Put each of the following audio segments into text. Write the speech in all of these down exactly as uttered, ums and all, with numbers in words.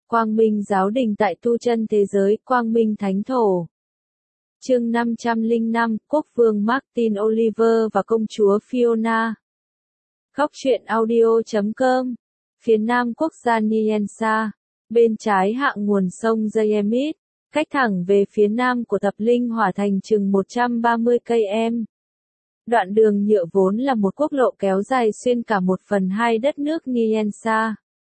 Quang Minh giáo đình tại tu chân thế giới, Quang Minh thánh thổ. Chương năm trăm lẻ năm, Quốc vương Martin Oliver và công chúa Fiona. Góc truyện audio chấm com. Phía nam quốc gia Niensa, bên trái hạ nguồn sông Zayemit, cách thẳng về phía nam của Thập Linh Hỏa Thành chừng một trăm ba mươi cây số. Đoạn đường nhựa vốn là một quốc lộ kéo dài xuyên cả một phần hai đất nước Niensa,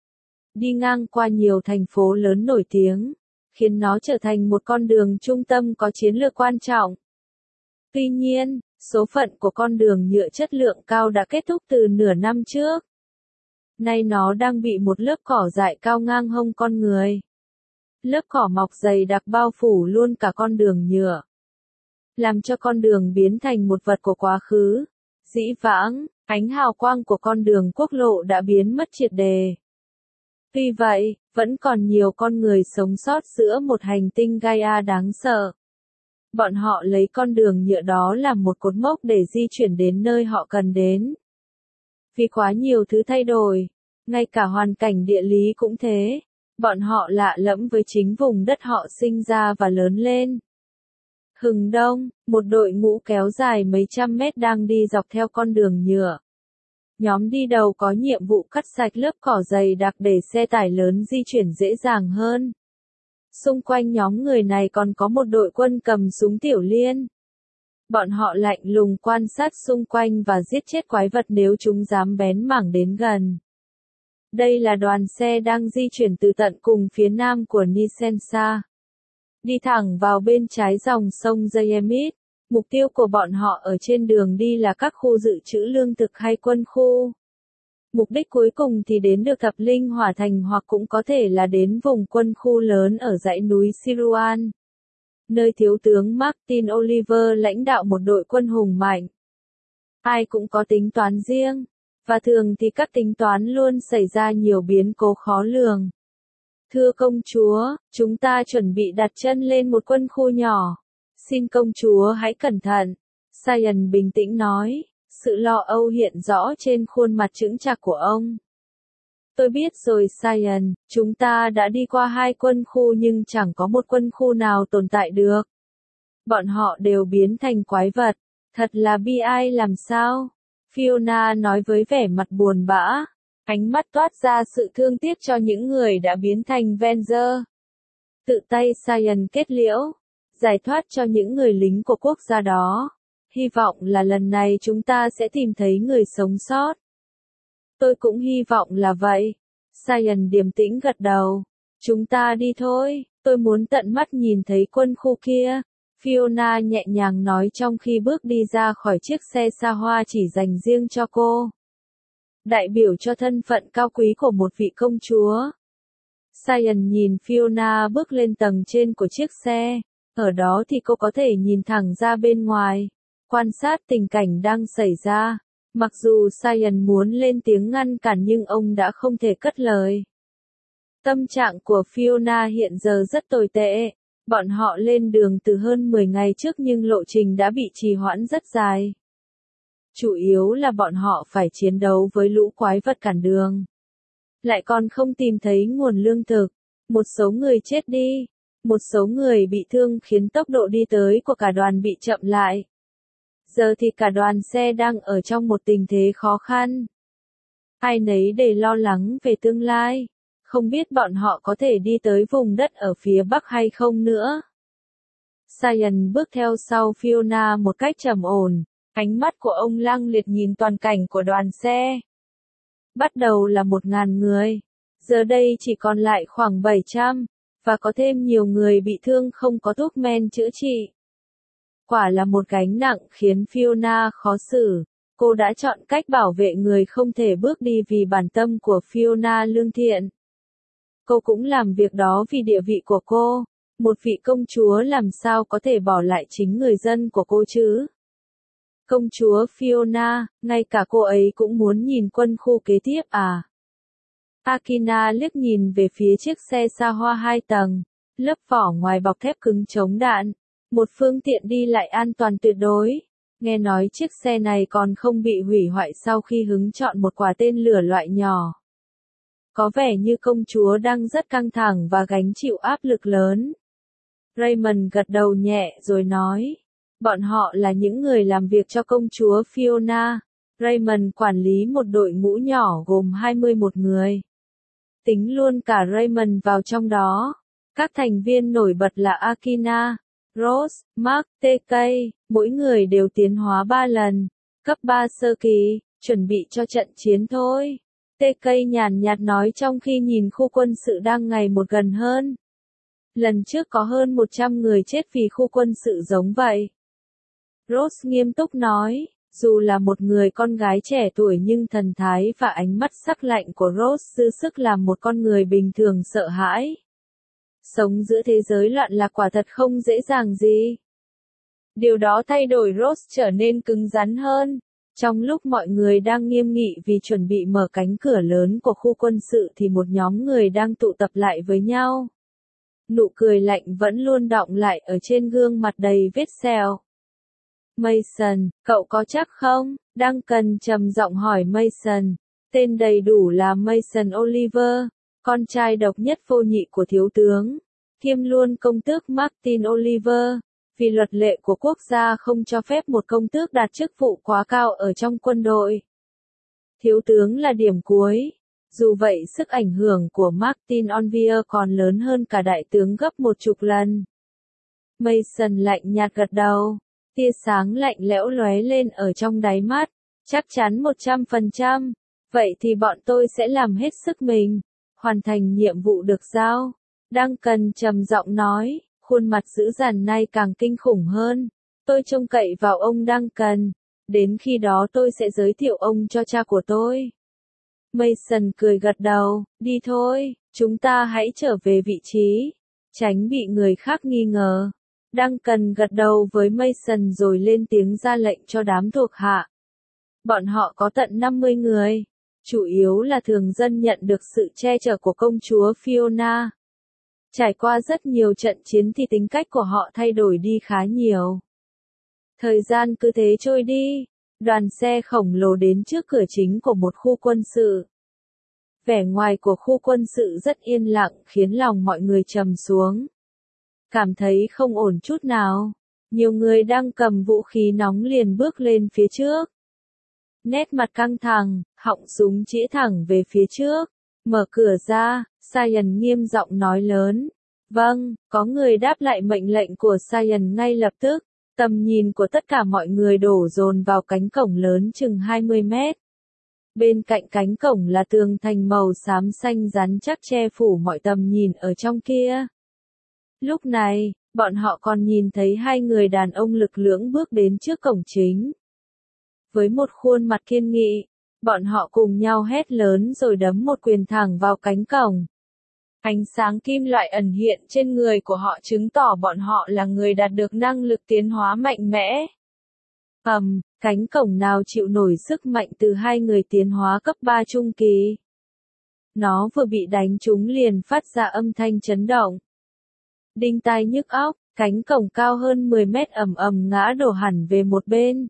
đi ngang qua nhiều thành phố lớn nổi tiếng, khiến nó trở thành một con đường trung tâm có chiến lược quan trọng. Tuy nhiên, số phận của con đường nhựa chất lượng cao đã kết thúc từ nửa năm trước. Nay nó đang bị một lớp cỏ dại cao ngang hông con người. Lớp cỏ mọc dày đặc bao phủ luôn cả con đường nhựa, làm cho con đường biến thành một vật của quá khứ. Dĩ vãng, ánh hào quang của con đường quốc lộ đã biến mất triệt đề. Tuy vậy, vẫn còn nhiều con người sống sót giữa một hành tinh Gaia đáng sợ. Bọn họ lấy con đường nhựa đó làm một cột mốc để di chuyển đến nơi họ cần đến. Vì quá nhiều thứ thay đổi, ngay cả hoàn cảnh địa lý cũng thế, bọn họ lạ lẫm với chính vùng đất họ sinh ra và lớn lên. Hừng đông, một đội ngũ kéo dài mấy trăm mét đang đi dọc theo con đường nhựa. Nhóm đi đầu có nhiệm vụ cắt sạch lớp cỏ dày đặc để xe tải lớn di chuyển dễ dàng hơn. Xung quanh nhóm người này còn có một đội quân cầm súng tiểu liên. Bọn họ lạnh lùng quan sát xung quanh và giết chết quái vật nếu chúng dám bén mảng đến gần. Đây là đoàn xe đang di chuyển từ tận cùng phía nam của Nisensa, đi thẳng vào bên trái dòng sông Zayemit. Mục tiêu của bọn họ ở trên đường đi là các khu dự trữ lương thực hay quân khu. Mục đích cuối cùng thì đến được Thập Linh Hỏa Thành hoặc cũng có thể là đến vùng quân khu lớn ở dãy núi Siruan, nơi thiếu tướng Martin Oliver lãnh đạo một đội quân hùng mạnh. Ai cũng có tính toán riêng, và thường thì các tính toán luôn xảy ra nhiều biến cố khó lường. Thưa công chúa, chúng ta chuẩn bị đặt chân lên một quân khu nhỏ. Xin công chúa hãy cẩn thận. Sion bình tĩnh nói, sự lo âu hiện rõ trên khuôn mặt chững chạc của ông. Tôi biết rồi Sion, chúng ta đã đi qua hai quân khu nhưng chẳng có một quân khu nào tồn tại được. Bọn họ đều biến thành quái vật, thật là bi ai làm sao? Fiona nói với vẻ mặt buồn bã, ánh mắt toát ra sự thương tiếc cho những người đã biến thành Venger. Tự tay Sion kết liễu, giải thoát cho những người lính của quốc gia đó. Hy vọng là lần này chúng ta sẽ tìm thấy người sống sót. Tôi cũng hy vọng là vậy. Sion điềm tĩnh gật đầu. Chúng ta đi thôi, tôi muốn tận mắt nhìn thấy quân khu kia. Fiona nhẹ nhàng nói trong khi bước đi ra khỏi chiếc xe xa hoa chỉ dành riêng cho cô. Đại biểu cho thân phận cao quý của một vị công chúa. Sion nhìn Fiona bước lên tầng trên của chiếc xe. Ở đó thì cô có thể nhìn thẳng ra bên ngoài, quan sát tình cảnh đang xảy ra. Mặc dù Sion muốn lên tiếng ngăn cản nhưng ông đã không thể cất lời. Tâm trạng của Fiona hiện giờ rất tồi tệ. Bọn họ lên đường từ hơn mười ngày trước nhưng lộ trình đã bị trì hoãn rất dài. Chủ yếu là bọn họ phải chiến đấu với lũ quái vật cản đường. Lại còn không tìm thấy nguồn lương thực. Một số người chết đi. Một số người bị thương khiến tốc độ đi tới của cả đoàn bị chậm lại. Giờ thì cả đoàn xe đang ở trong một tình thế khó khăn. Ai nấy đều lo lắng về tương lai. Không biết bọn họ có thể đi tới vùng đất ở phía bắc hay không nữa. Sion bước theo sau Fiona một cách trầm ổn. Ánh mắt của ông lăng liệt nhìn toàn cảnh của đoàn xe. Bắt đầu là một ngàn người. Giờ đây chỉ còn lại khoảng bảy trăm. Và có thêm nhiều người bị thương không có thuốc men chữa trị. Quả là một gánh nặng khiến Fiona khó xử. Cô đã chọn cách bảo vệ người không thể bước đi vì bản tâm của Fiona lương thiện. Cô cũng làm việc đó vì địa vị của cô. Một vị công chúa làm sao có thể bỏ lại chính người dân của cô chứ? Công chúa Fiona, ngay cả cô ấy cũng muốn nhìn quân khu kế tiếp à? Akina liếc nhìn về phía chiếc xe xa hoa hai tầng, lớp vỏ ngoài bọc thép cứng chống đạn, một phương tiện đi lại an toàn tuyệt đối. Nghe nói chiếc xe này còn không bị hủy hoại sau khi hứng chọn một quả tên lửa loại nhỏ. có vẻ như công chúa đang rất căng thẳng và gánh chịu áp lực lớn. Raymond gật đầu nhẹ rồi nói, bọn họ là những người làm việc cho công chúa Fiona. Raymond quản lý một đội ngũ nhỏ gồm hai mươi mốt người. Tính luôn cả Raymond vào trong đó. Các thành viên nổi bật là Akina, Rose, Mark, tê ca, mỗi người đều tiến hóa ba lần, cấp ba sơ kỳ, chuẩn bị cho trận chiến thôi. tê ca nhàn nhạt nói trong khi nhìn khu quân sự đang ngày một gần hơn. Lần trước có hơn một trăm người chết vì khu quân sự giống vậy. Rose nghiêm túc nói, dù là một người con gái trẻ tuổi nhưng thần thái và ánh mắt sắc lạnh của Rose dư sức làm một con người bình thường sợ hãi. Sống giữa thế giới loạn lạc quả thật không dễ dàng gì. Điều đó thay đổi Rose trở nên cứng rắn hơn. Trong lúc mọi người đang nghiêm nghị vì chuẩn bị mở cánh cửa lớn của khu quân sự thì một nhóm người đang tụ tập lại với nhau. Nụ cười lạnh vẫn luôn đọng lại ở trên gương mặt đầy vết sẹo. Mason, cậu có chắc không? Duncan trầm giọng hỏi Mason. Tên đầy đủ là Mason Oliver, con trai độc nhất vô nhị của thiếu tướng, kiêm luôn công tước Martin Oliver. Vì luật lệ của quốc gia không cho phép một công tước đạt chức vụ quá cao ở trong quân đội. Thiếu tướng là điểm cuối. Dù vậy sức ảnh hưởng của Martin Oliver còn lớn hơn cả đại tướng gấp một chục lần. Mason lạnh nhạt gật đầu. Tia sáng lạnh lẽo lóe lên ở trong đáy mắt. Chắc chắn một trăm phần trăm. Vậy thì bọn tôi sẽ làm hết sức mình. Hoàn thành nhiệm vụ được giao. Duncan trầm giọng nói. Khuôn mặt dữ dằn nay càng kinh khủng hơn. Tôi trông cậy vào ông Duncan. Đến khi đó tôi sẽ giới thiệu ông cho cha của tôi. Mason cười gật đầu. Đi thôi. Chúng ta hãy trở về vị trí. Tránh bị người khác nghi ngờ. Duncan gật đầu với Mason rồi lên tiếng ra lệnh cho đám thuộc hạ. Bọn họ có tận năm mươi người. Chủ yếu là thường dân nhận được sự che chở của công chúa Fiona. Trải qua rất nhiều trận chiến thì tính cách của họ thay đổi đi khá nhiều. Thời gian cứ thế trôi đi. Đoàn xe khổng lồ đến trước cửa chính của một khu quân sự. Vẻ ngoài của khu quân sự rất yên lặng khiến lòng mọi người trầm xuống. Cảm thấy không ổn chút nào. Nhiều người đang cầm vũ khí nóng liền bước lên phía trước. Nét mặt căng thẳng, họng súng chĩa thẳng về phía trước. Mở cửa ra, Cyan nghiêm giọng nói lớn. Vâng, có người đáp lại mệnh lệnh của Cyan ngay lập tức. Tầm nhìn của tất cả mọi người đổ dồn vào cánh cổng lớn chừng hai mươi mét. Bên cạnh cánh cổng là tường thành màu xám xanh rắn chắc che phủ mọi tầm nhìn ở trong kia. Lúc này, bọn họ còn nhìn thấy hai người đàn ông lực lưỡng bước đến trước cổng chính. Với một khuôn mặt kiên nghị, bọn họ cùng nhau hét lớn rồi đấm một quyền thẳng vào cánh cổng. Ánh sáng kim loại ẩn hiện trên người của họ chứng tỏ bọn họ là người đạt được năng lực tiến hóa mạnh mẽ. Ầm, cánh cổng nào chịu nổi sức mạnh từ hai người tiến hóa cấp ba trung kỳ. Nó vừa bị đánh trúng liền phát ra âm thanh chấn động. Đinh tai nhức óc, cánh cổng cao hơn mười mét ầm ầm ngã đổ hẳn về một bên.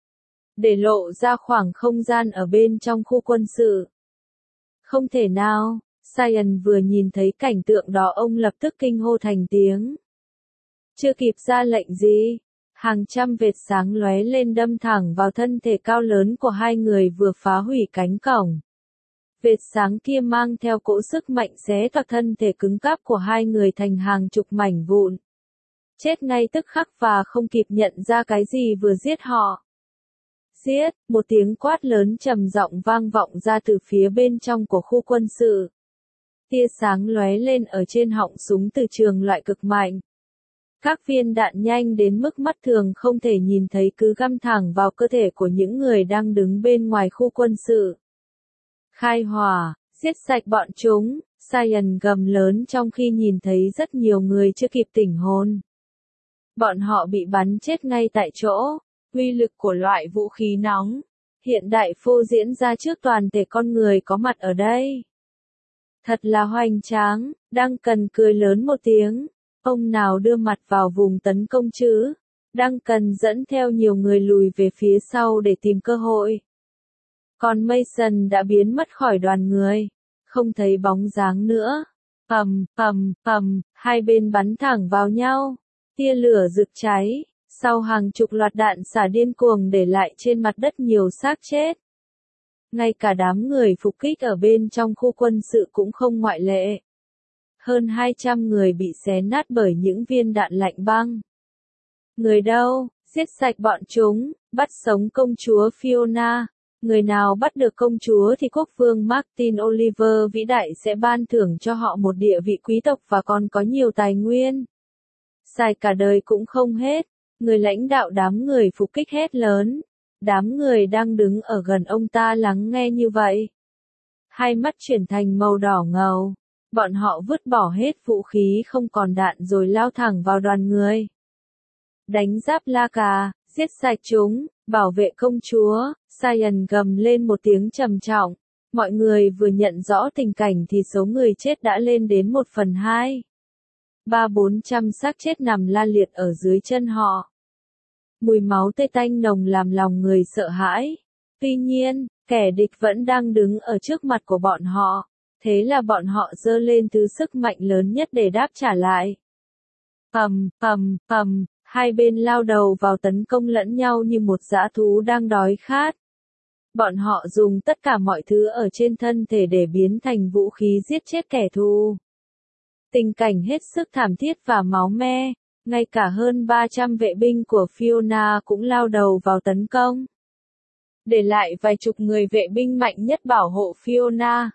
Để lộ ra khoảng không gian ở bên trong khu quân sự. Không thể nào, Cyan vừa nhìn thấy cảnh tượng đó ông lập tức kinh hô thành tiếng. Chưa kịp ra lệnh gì, hàng trăm vệt sáng lóe lên đâm thẳng vào thân thể cao lớn của hai người vừa phá hủy cánh cổng. Vệt sáng kia mang theo cỗ sức mạnh xé toạc thân thể cứng cáp của hai người thành hàng chục mảnh vụn. Chết ngay tức khắc và không kịp nhận ra cái gì vừa giết họ. Giết, một tiếng quát lớn trầm giọng vang vọng ra từ phía bên trong của khu quân sự. Tia sáng lóe lên ở trên họng súng từ trường loại cực mạnh. Các viên đạn nhanh đến mức mắt thường không thể nhìn thấy cứ găm thẳng vào cơ thể của những người đang đứng bên ngoài khu quân sự. Khai hỏa, giết sạch bọn chúng, Cyan gầm lớn trong khi nhìn thấy rất nhiều người chưa kịp tỉnh hồn. Bọn họ bị bắn chết ngay tại chỗ. Uy lực của loại vũ khí nóng hiện đại phô diễn ra trước toàn thể con người có mặt ở đây. Thật là hoành tráng, Duncan cười lớn một tiếng. Ông nào đưa mặt vào vùng tấn công chứ? Duncan dẫn theo nhiều người lùi về phía sau để tìm cơ hội. Còn Mason đã biến mất khỏi đoàn người. không thấy bóng dáng nữa. Ầm, ầm, ầm, hai bên bắn thẳng vào nhau, tia lửa rực cháy, sau hàng chục loạt đạn xả điên cuồng để lại trên mặt đất nhiều xác chết. Ngay cả đám người phục kích ở bên trong khu quân sự cũng không ngoại lệ. Hơn hai trăm người bị xé nát bởi những viên đạn lạnh băng. Người đâu, giết sạch bọn chúng, bắt sống công chúa Fiona. Người nào bắt được công chúa thì quốc vương Martin Oliver vĩ đại sẽ ban thưởng cho họ một địa vị quý tộc và còn có nhiều tài nguyên. Xài cả đời cũng không hết, người lãnh đạo đám người phục kích hét lớn. Đám người đang đứng ở gần ông ta lắng nghe như vậy. Hai mắt chuyển thành màu đỏ ngầu. Bọn họ vứt bỏ hết vũ khí không còn đạn rồi lao thẳng vào đoàn người. Đánh giáp la cà, giết sạch chúng, bảo vệ công chúa. Cyan gầm lên một tiếng trầm trọng. Mọi người vừa nhận rõ tình cảnh thì số người chết đã lên đến một phần hai. Ba bốn trăm xác chết nằm la liệt ở dưới chân họ. Mùi máu tê tanh nồng làm lòng người sợ hãi. Tuy nhiên, kẻ địch vẫn đang đứng ở trước mặt của bọn họ. Thế là bọn họ giơ lên thứ sức mạnh lớn nhất để đáp trả lại. Ầm, ầm, ầm, hai bên lao đầu vào tấn công lẫn nhau như một dã thú đang đói khát. Bọn họ dùng tất cả mọi thứ ở trên thân thể để biến thành vũ khí giết chết kẻ thù. Tình cảnh hết sức thảm thiết và máu me, ngay cả hơn ba trăm vệ binh của Fiona cũng lao đầu vào tấn công. Để lại vài chục người vệ binh mạnh nhất bảo hộ Fiona.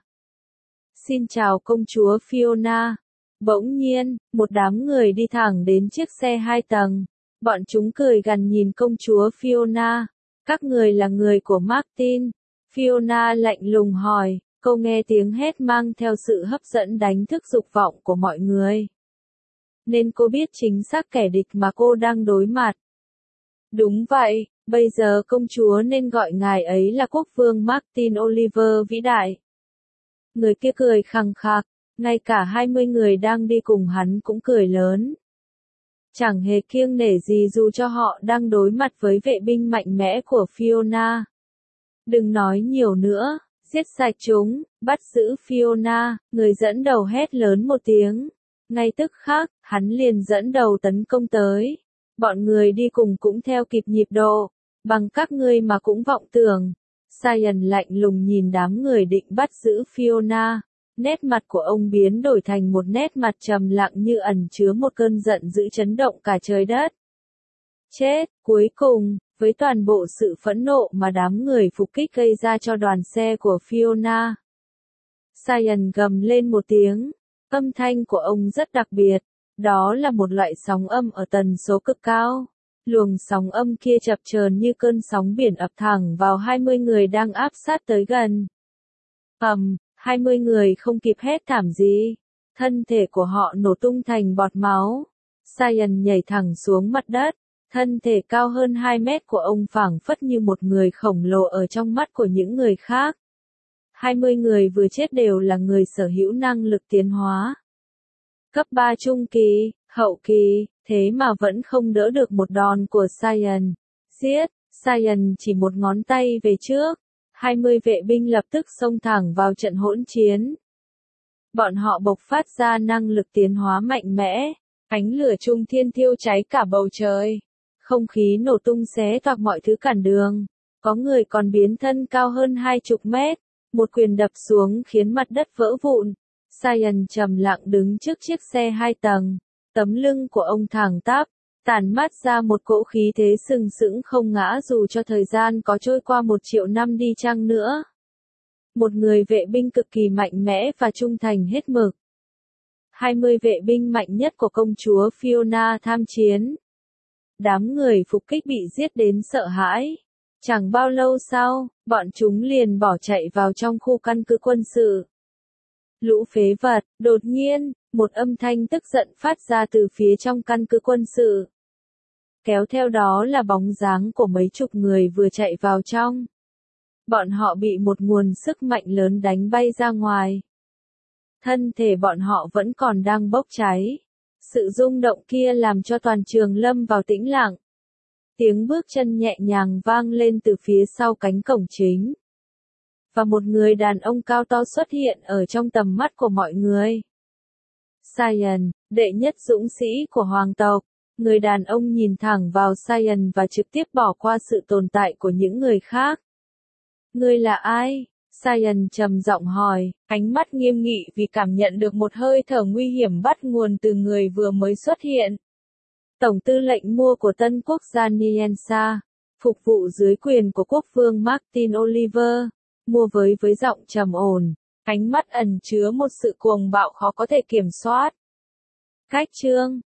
Xin chào công chúa Fiona. Bỗng nhiên, một đám người đi thẳng đến chiếc xe hai tầng. Bọn chúng cười gằn nhìn công chúa Fiona. Các người là người của Martin. Fiona lạnh lùng hỏi, cô nghe tiếng hét mang theo sự hấp dẫn đánh thức dục vọng của mọi người. Nên cô biết chính xác kẻ địch mà cô đang đối mặt. Đúng vậy, bây giờ công chúa nên gọi ngài ấy là quốc vương Martin Oliver vĩ đại. Người kia cười khằng khặc, ngay cả hai mươi người đang đi cùng hắn cũng cười lớn. Chẳng hề kiêng nể gì dù cho họ đang đối mặt với vệ binh mạnh mẽ của Fiona. Đừng nói nhiều nữa, giết sạch chúng, bắt giữ Fiona, người dẫn đầu hét lớn một tiếng. Ngay tức khắc, hắn liền dẫn đầu tấn công tới. Bọn người đi cùng cũng theo kịp nhịp độ, bằng các ngươi mà cũng vọng tưởng. Cyan lạnh lùng nhìn đám người định bắt giữ Fiona. Nét mặt của ông biến đổi thành một nét mặt trầm lặng như ẩn chứa một cơn giận dữ chấn động cả trời đất. Chết, cuối cùng, với toàn bộ sự phẫn nộ mà đám người phục kích gây ra cho đoàn xe của Fiona. Cyan gầm lên một tiếng, âm thanh của ông rất đặc biệt, đó là một loại sóng âm ở tần số cực cao. Luồng sóng âm kia chập chờn như cơn sóng biển ập thẳng vào hai mươi người đang áp sát tới gần. Ầm, hai mươi người không kịp hét thảm gì, thân thể của họ nổ tung thành bọt máu. Cyan nhảy thẳng xuống mặt đất, thân thể cao hơn hai mét của ông phảng phất như một người khổng lồ ở trong mắt của những người khác. hai mươi người vừa chết đều là người sở hữu năng lực tiến hóa. Cấp ba trung kỳ, hậu kỳ, thế mà vẫn không đỡ được một đòn của Cyan. Giết, Cyan chỉ một ngón tay về trước. hai mươi vệ binh lập tức xông thẳng vào trận hỗn chiến. Bọn họ bộc phát ra năng lực tiến hóa mạnh mẽ. Ánh lửa trung thiên thiêu cháy cả bầu trời. Không khí nổ tung xé toạc mọi thứ cản đường. Có người còn biến thân cao hơn hai chục mét. Một quyền đập xuống khiến mặt đất vỡ vụn. Cyan trầm lặng đứng trước chiếc xe hai tầng. Tấm lưng của ông thẳng tắp, tản mát ra một cỗ khí thế sừng sững không ngã dù cho thời gian có trôi qua một triệu năm đi chăng nữa. Một người vệ binh cực kỳ mạnh mẽ và trung thành hết mực. hai mươi vệ binh mạnh nhất của công chúa Fiona tham chiến. Đám người phục kích bị giết đến sợ hãi. Chẳng bao lâu sau, bọn chúng liền bỏ chạy vào trong khu căn cứ quân sự. Lũ phế vật, đột nhiên, một âm thanh tức giận phát ra từ phía trong căn cứ quân sự. Kéo theo đó là bóng dáng của mấy chục người vừa chạy vào trong. Bọn họ bị một nguồn sức mạnh lớn đánh bay ra ngoài. Thân thể bọn họ vẫn còn đang bốc cháy. Sự rung động kia làm cho toàn trường lâm vào tĩnh lặng. Tiếng bước chân nhẹ nhàng vang lên từ phía sau cánh cổng chính. và một người đàn ông cao to xuất hiện ở trong tầm mắt của mọi người. Saiyan, đệ nhất dũng sĩ của hoàng tộc. Người đàn ông nhìn thẳng vào Saiyan và trực tiếp bỏ qua sự tồn tại của những người khác. Ngươi là ai? Saiyan trầm giọng hỏi, ánh mắt nghiêm nghị vì cảm nhận được một hơi thở nguy hiểm bắt nguồn từ người vừa mới xuất hiện. Tổng tư lệnh mua của tân quốc gia Niensa, phục vụ dưới quyền của quốc vương Martin Oliver, mua với với giọng trầm ổn, ánh mắt ẩn chứa một sự cuồng bạo khó có thể kiểm soát. Cách chương